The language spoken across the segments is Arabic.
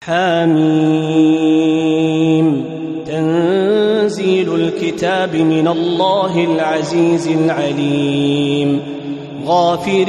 حميم. تنزيل الكتاب من الله العزيز العليم. غافر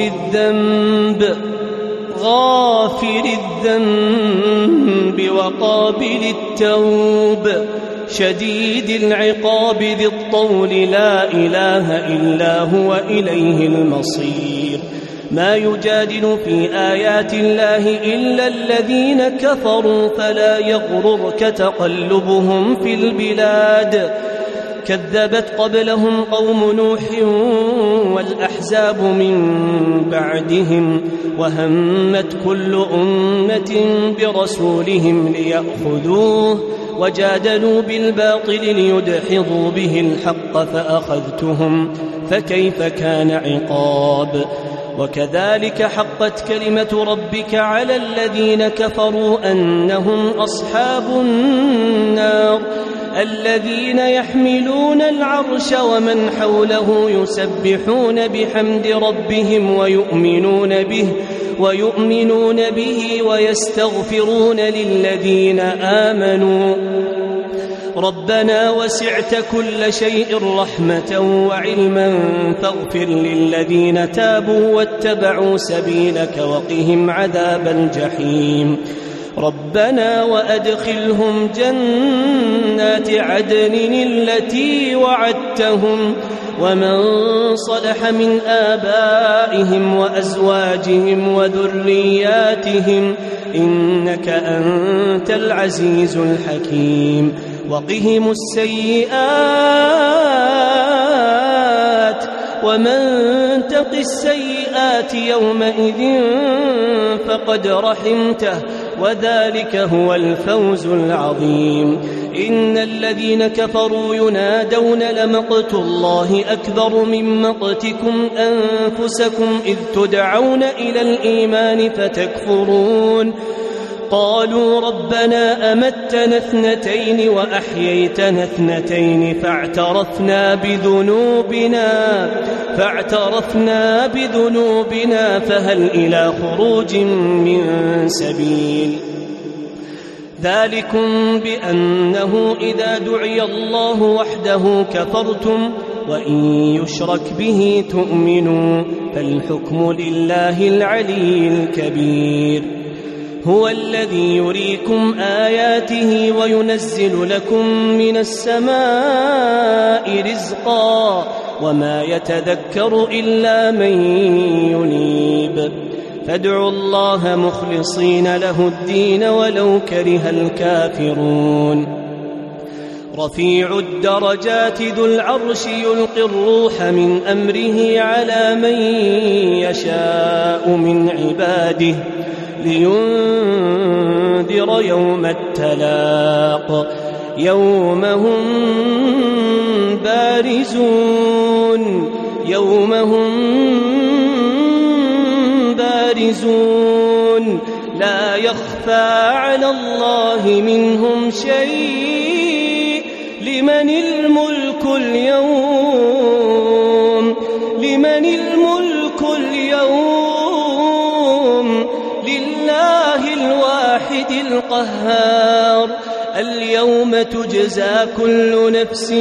الذنب وقابل التوب، شديد العقاب ذي الطول، لا إله إلا هو إليه المصير. ما يجادل في آيات الله إلا الذين كفروا، فلا يغررك تقلبهم في البلاد. كذبت قبلهم قوم نوح والأحزاب من بعدهم، وهمت كل أمة برسولهم ليأخذوه، وجادلوا بالباطل ليدحضوا به الحق فأخذتهم، فكيف كان عقاب. وكذلك حقت كلمة ربك على الذين كفروا أنهم أصحاب النار، الذين يحملون العرش ومن حوله يسبحون بحمد ربهم ويؤمنون به ويستغفرون للذين آمنوا ربنا وسعت كل شيء رحمة وعلما فاغفر للذين تابوا واتبعوا سبيلك وقهم عذاب الجحيم. ربنا وأدخلهم جنات عدن التي وعدتهم ومن صلح من آبائهم وأزواجهم وذرياتهم إنك أنت العزيز الحكيم. وقهم السيئات ومن تق السيئات يومئذ فقد رحمته وذلك هو الفوز العظيم. إن الذين كفروا ينادون لمقت الله أكبر من مقتكم أنفسكم إذ تدعون إلى الإيمان فتكفرون. قالوا ربنا أمتنا اثنتين وأحييتنا اثنتين فاعترفنا بذنوبنا فهل إلى خروج من سبيل. ذلكم بأنه إذا دعي الله وحده كفرتم وإن يشرك به تؤمنوا، فالحكم لله العلي الكبير. هو الذي يريكم آياته وينزل لكم من السماء رزقا وما يتذكر إلا من ينيب. فادعوا الله مخلصين له الدين ولو كره الكافرون. رفيع الدرجات ذو العرش يلقي الروح من أمره على من يشاء من عباده لينذر يوم التلاق يوم هم بارزون لا يخفى على الله منهم شيء. لمن الملك اليوم لله الواحد القهار. اليوم تجزى كل نفس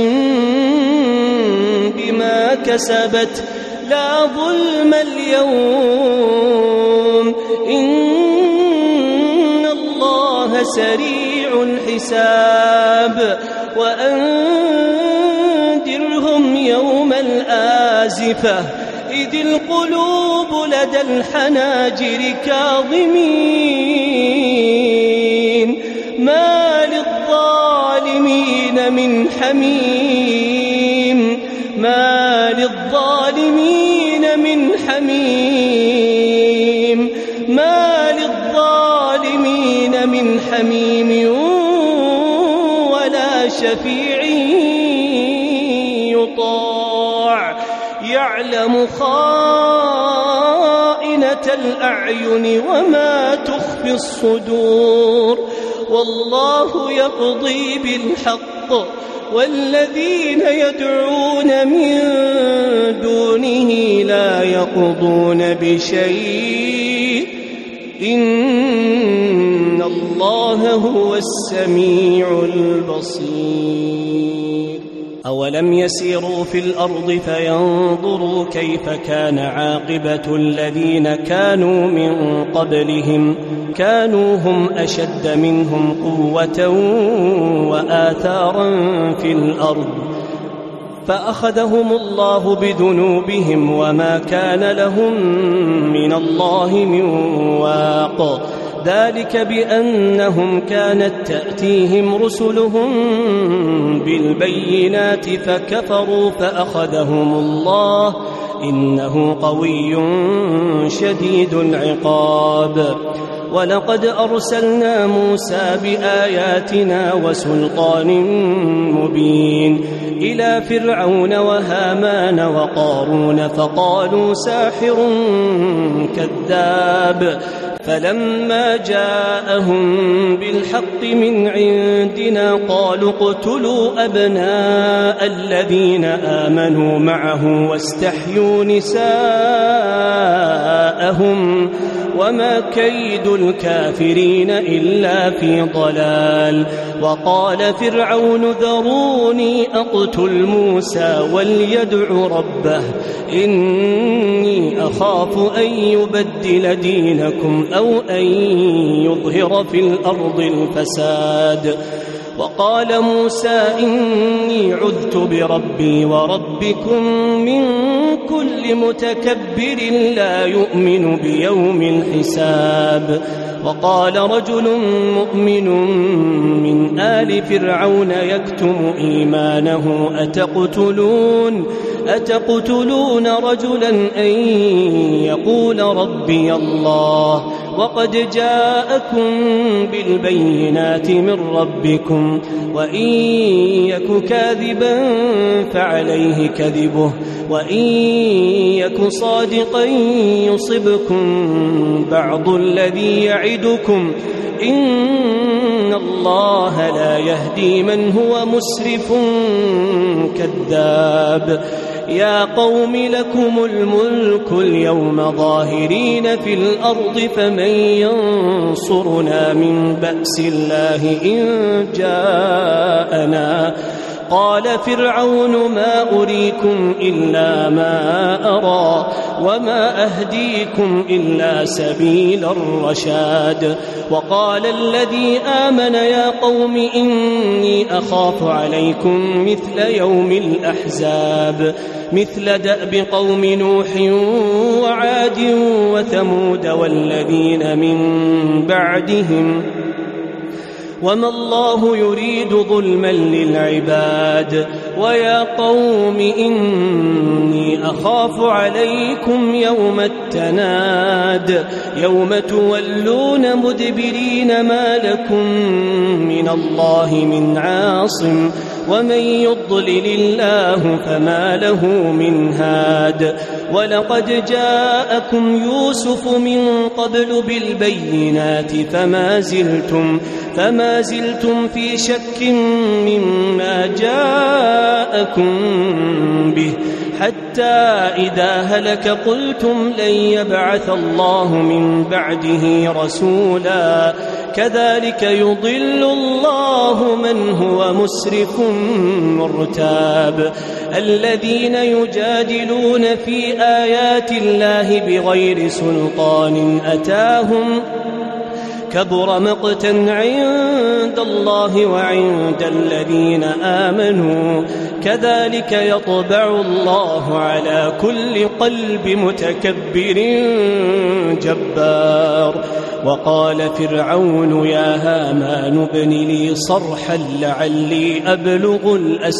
بما كسبت لا ظلم اليوم إن الله سريع الحساب. وأنذرهم يوم الآزفة إذ القلوب لدى الحناجر كاظمين ما للظالمين من حميم ولا شفيع يطاع. يعلم خائنة الأعين وما تخفي الصدور. والله يقضي بالحق والذين يدعون من دونه لا يقضون بشيء إن الله هو السميع البصير. أولم يسيروا في الأرض فينظروا كيف كان عاقبة الذين كانوا من قبلهم كانوا هم أشد منهم قوة وآثارا في الأرض فأخذهم الله بذنوبهم وما كان لهم من الله من واق ذلك بأنهم كانت تأتيهم رسلهم بالبينات فكفروا فأخذهم الله إنه قوي شديد العقاب. ولقد أرسلنا موسى بآياتنا وسلطان مبين إلى فرعون وهامان وقارون فقالوا ساحر كذاب فلما جاءهم بالحق من عندنا قالوا اقتلوا أبناء الذين آمنوا معه واستحيوا نساءهم وما كيد الكافرين إلا في ضلال. وقال فرعون ذروني أقتل موسى وليدع ربه إني أخاف أن يبدل دينكم أو أن يظهر في الأرض الفساد. وقال موسى إني عذت بربي وربكم من كل متكبر لا يؤمن بيوم الحساب. وقال رجل مؤمن من آل فرعون يكتم إيمانه أتقتلون رجلا أن يقول ربي الله وقد جاءكم بالبينات من ربكم وإن يك كاذبا فعليه كذبه وإن يك صادقا يصبكم بعض الذي يعدكم إن الله لا يهدي من هو مسرف كذاب. يا قوم لكم الملك اليوم ظاهرين في الأرض فمن ينصرنا من بأس الله إن جاءنا. قال فرعون ما أريكم إلا ما أرى وما أهديكم إلا سبيل الرشاد. وقال الذي آمن يا قوم إني أخاف عليكم مثل يوم الأحزاب مثل دأب قوم نوح وعاد وثمود والذين من بعدهم وما الله يريد ظلما للعباد. ويا قوم إني أخاف عليكم يوم التناد يوم تولون مدبرين ما لكم من الله من عاصم ومن يضلل الله فما له من هاد. ولقد جاءكم يوسف من قبل بالبينات فما زلتم في شك مما جاءكم به حتى إذا هلك قلتم لن يبعث الله من بعده رسولا كذلك يضل الله من هو مسرف مرتاب. الذين يجادلون في آيات الله بغير سلطان أتاهم كبر مقتا عند الله وعند الذين آمنوا كذلك يطبع الله على كل قلب متكبر جبار. وقال فرعون يا هامان ابن لي صرحا لعلي أبلغ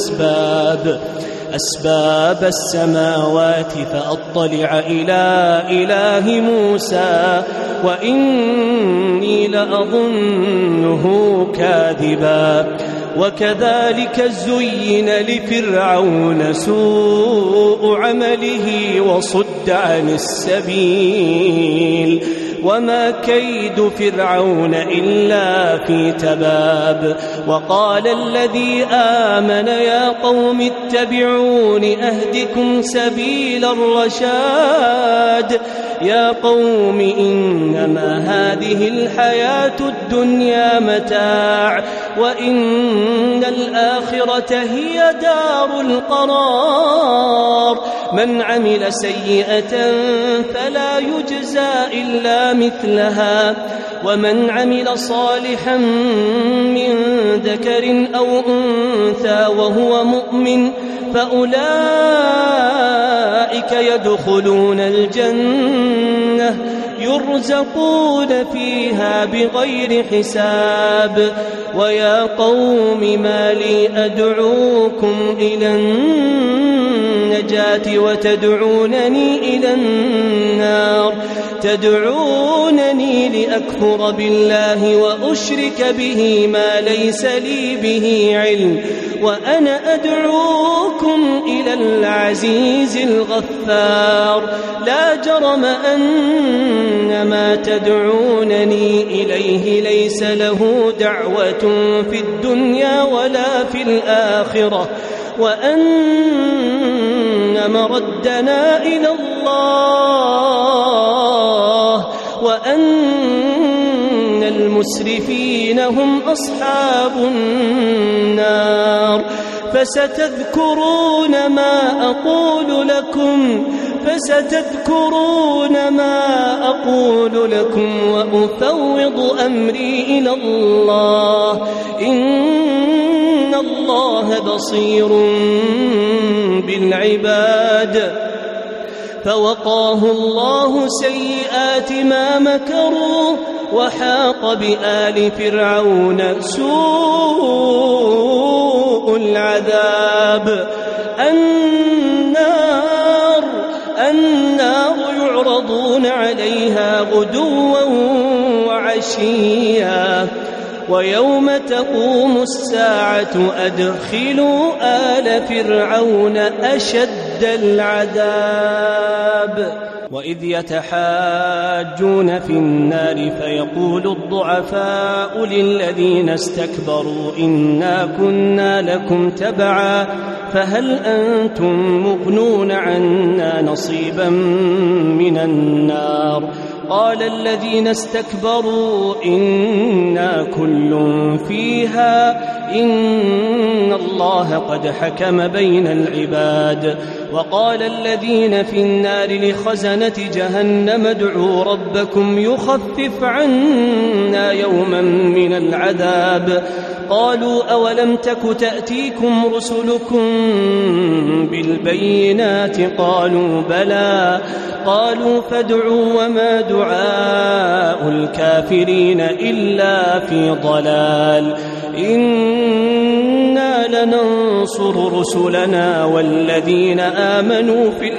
أسباب السماوات فأطلع إلى إله موسى وإني لأظنه كاذبا. وكذلك زين لفرعون سوء عمله وصد عن السبيل وما كيد فرعون إلا في تباب. وقال الذي آمن يا قوم اتبعون أهدكم سبيل الرشاد. يا قوم إنما هذه الحياة الدنيا متاع وإن الآخرة هي دار القرار. من عمل سيئة فلا يجزى إلا مثلها ومن عمل صالحا من ذكر أو أنثى وهو مؤمن فأولئك يدخلون الجنة يرزقون فيها بغير حساب. ويا قوم ما لي أدعوكم إلى النجاة وتدعونني إلى النار. تدعونني لأكفر بالله وأشرك به ما ليس لي به علم وأنا أدعوكم إلى العزيز الغفار. لا جرم أن ما تدعونني إليه ليس له دعوة في الدنيا ولا في الآخرة وأن مردنا إلى الله وأن المسرفين هم أصحاب النار. فستذكرون ما أقول لكم وأفوض أمري إلى الله إن الله بصير بالعباد. فوقاه الله سيئات ما مكروا وحاق بآل فرعون سوء العذاب. النار يعرضون عليها غدوا وعشيا ويوم تقوم الساعة أدخلوا آل فرعون أشد العذاب. وإذ يتحاجون في النار فيقول الضعفاء للذين استكبروا إنا كنا لكم تبعا فهل أنتم مغنون عنا نصيبا من النار. قال الذين استكبروا إنا كل فيها إن الله قد حكم بين العباد. وقال الذين في النار لخزنة جهنم ادعوا ربكم يخفف عنا يوما من العذاب. قالوا أولم تك تأتيكم رسلكم بالبينات قالوا بلى. قالوا فادعوا وما دعاء الكافرين إلا في ضلال. إنا لننصر رسلنا والذين آمنوا في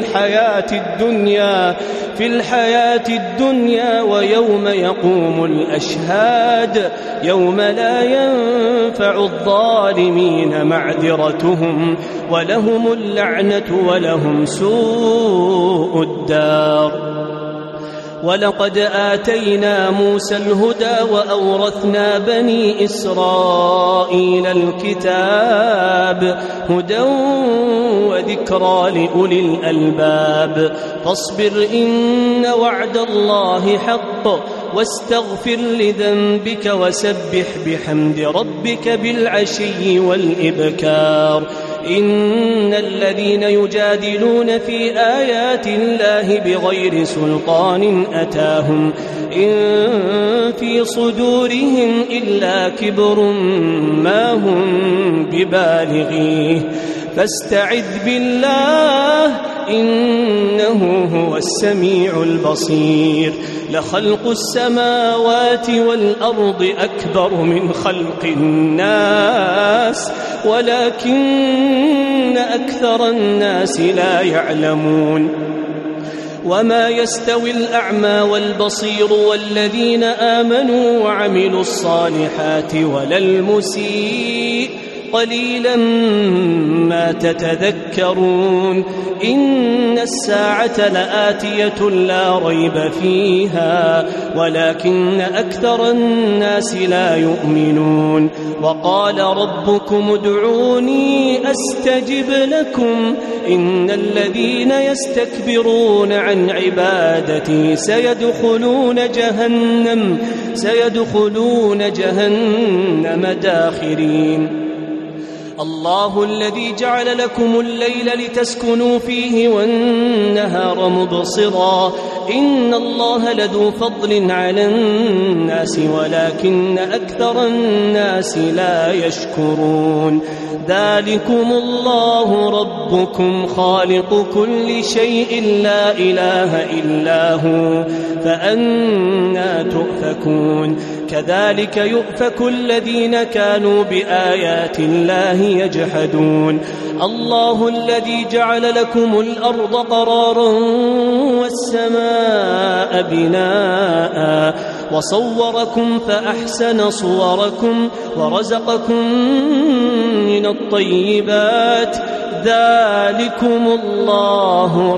الحياة الدنيا ويوم يقوم الأشهاد يوم لا ينفع الظالمين معذرتهم ولهم اللعنة ولهم سوء الدار. ولقد آتينا موسى الهدى وأورثنا بني إسرائيل الكتاب هدى وذكرى لأولي الألباب. فاصبر إن وعد الله حق واستغفر لذنبك وسبح بحمد ربك بالعشي والإبكار. إن الذين يجادلون في آيات الله بغير سلطان أتاهم إن في صدورهم إلا كبر ما هم ببالغيه فاستعذ بالله إنه هو السميع البصير. لخلق السماوات والأرض أكبر من خلق الناس ولكن أكثر الناس لا يعلمون. وما يستوي الأعمى والبصير والذين آمنوا وعملوا الصالحات ولا المسيء قليلا ما تتذكرون إن الساعة لآتية لا ريب فيها ولكن أكثر الناس لا يؤمنون وقال ربكم ادعوني أستجب لكم إن الذين يستكبرون عن عبادتي سيدخلون جهنم داخرين الله الذي جعل لكم الليل لتسكنوا فيه والنهار مبصرا إن الله لذو فضل على الناس ولكن أكثر الناس لا يشكرون ذلكم الله ربكم خالق كل شيء لا إله إلا هو فأنى تؤفكون كذلك يؤفك الذين كانوا بآيات الله يجحدون الله الذي جعل لكم الأرض قرارا والسماء بناء وصوركم فأحسن صوركم ورزقكم من الطيبات ذلكم الله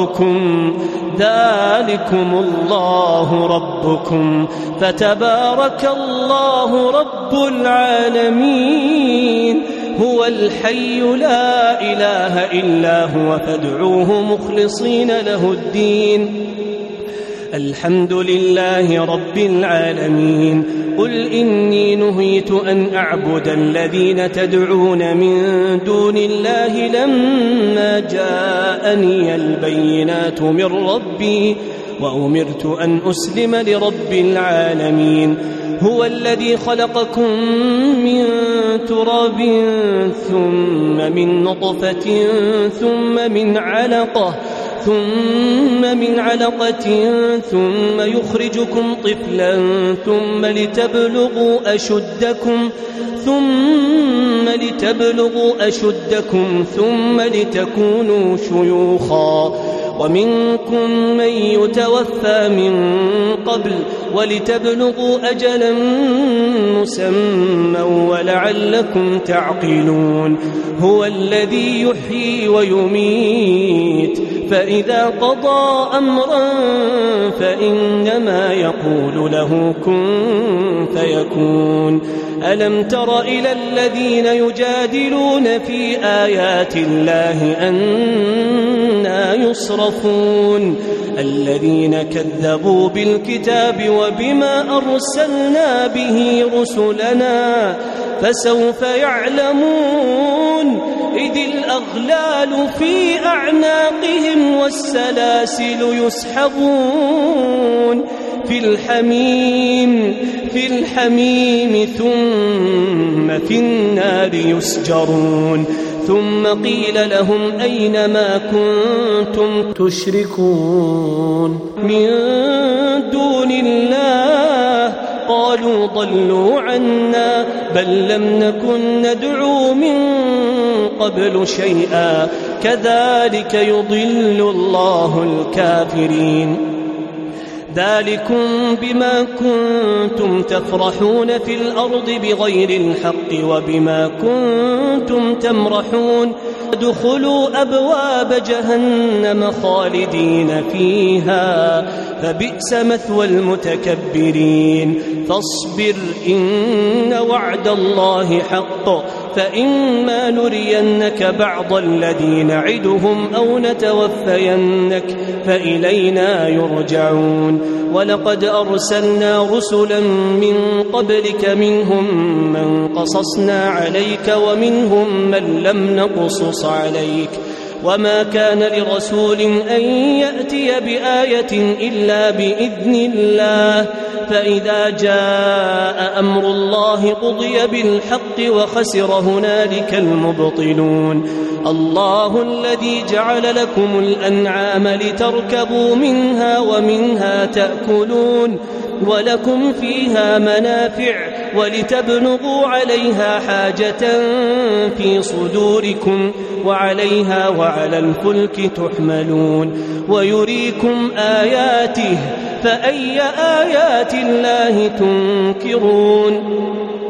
ربكم فتبارك الله رب العالمين هو الحي لا إله إلا هو فادعوه مخلصين له الدين الحمد لله رب العالمين قل إني نهيت أن أعبد الذين تدعون من دون الله لما جاءني البينات من ربي وأمرت أن أسلم لرب العالمين هو الذي خلقكم من تراب ثم من نطفة ثم من علقة ثم يخرجكم طفلا ثم لتبلغوا أشدكم ثم لتكونوا شيوخا ومنكم من يتوفى من قبل ولتبلغوا أجلا مسمى ولعلكم تعقلون هو الذي يحيي ويميت فإذا قضى أمرا فإنما يقول له كن فيكون ألم تر إلى الذين يجادلون في آيات الله أنى يصرفون الذين كذبوا بالكتاب وبما أرسلنا به رسلنا فسوف يعلمون إذ الأغلال في أعناقهم والسلاسل يسحبون في الحميم ثم في النار يسجرون ثم قيل لهم أين ما كنتم تشركون من دون الله قالوا ضلوا عنا بل لم نكن ندعو من قبل شيئا كذلك يضل الله الكافرين ذلكم بما كنتم تفرحون في الأرض بغير الحق وبما كنتم تمرحون ادخلوا أبواب جهنم خالدين فيها فبئس مثوى المتكبرين فاصبر إن وعد الله حق فإما نرينك بعض الذي نعدهم أو نتوفينك فإلينا يرجعون ولقد أرسلنا رسلا من قبلك منهم من قصصنا عليك ومنهم من لم نقصص عليك وما كان لرسول أن يأتي بآية إلا بإذن الله فإذا جاء أمر الله قضي بالحق وخسر هنالك المبطلون الله الذي جعل لكم الأنعام لتركبوا منها ومنها تأكلون ولكم فيها منافع ولتبلغوا عليها حاجة في صدوركم وعليها وعلى الفلك تحملون ويريكم آياته فأي آيات الله تنكرون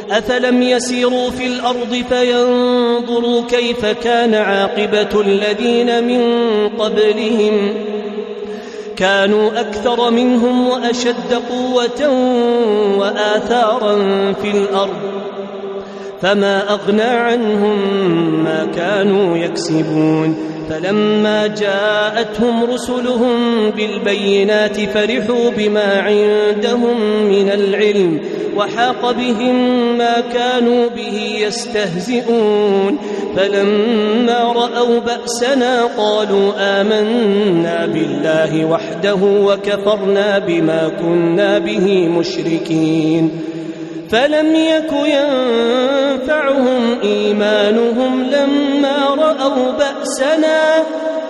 أفلم يسيروا في الأرض فينظروا كيف كان عاقبة الذين من قبلهم كانوا أكثر منهم وأشد قوة وآثارا في الأرض فما أغنى عنهم ما كانوا يكسبون فلما جاءتهم رسلهم بالبينات فرحوا بما عندهم من العلم وحاق بهم ما كانوا به يستهزئون فلما رأوا بأسنا قالوا آمنا بالله وحده وكفرنا بما كنا به مشركين فلم يك ينفعهم إيمانهم لما رأوا بأسنا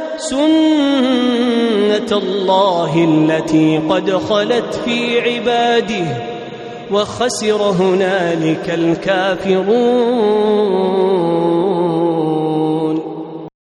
سنة الله التي قد خلت في عباده وخسر هنالك الكافرون.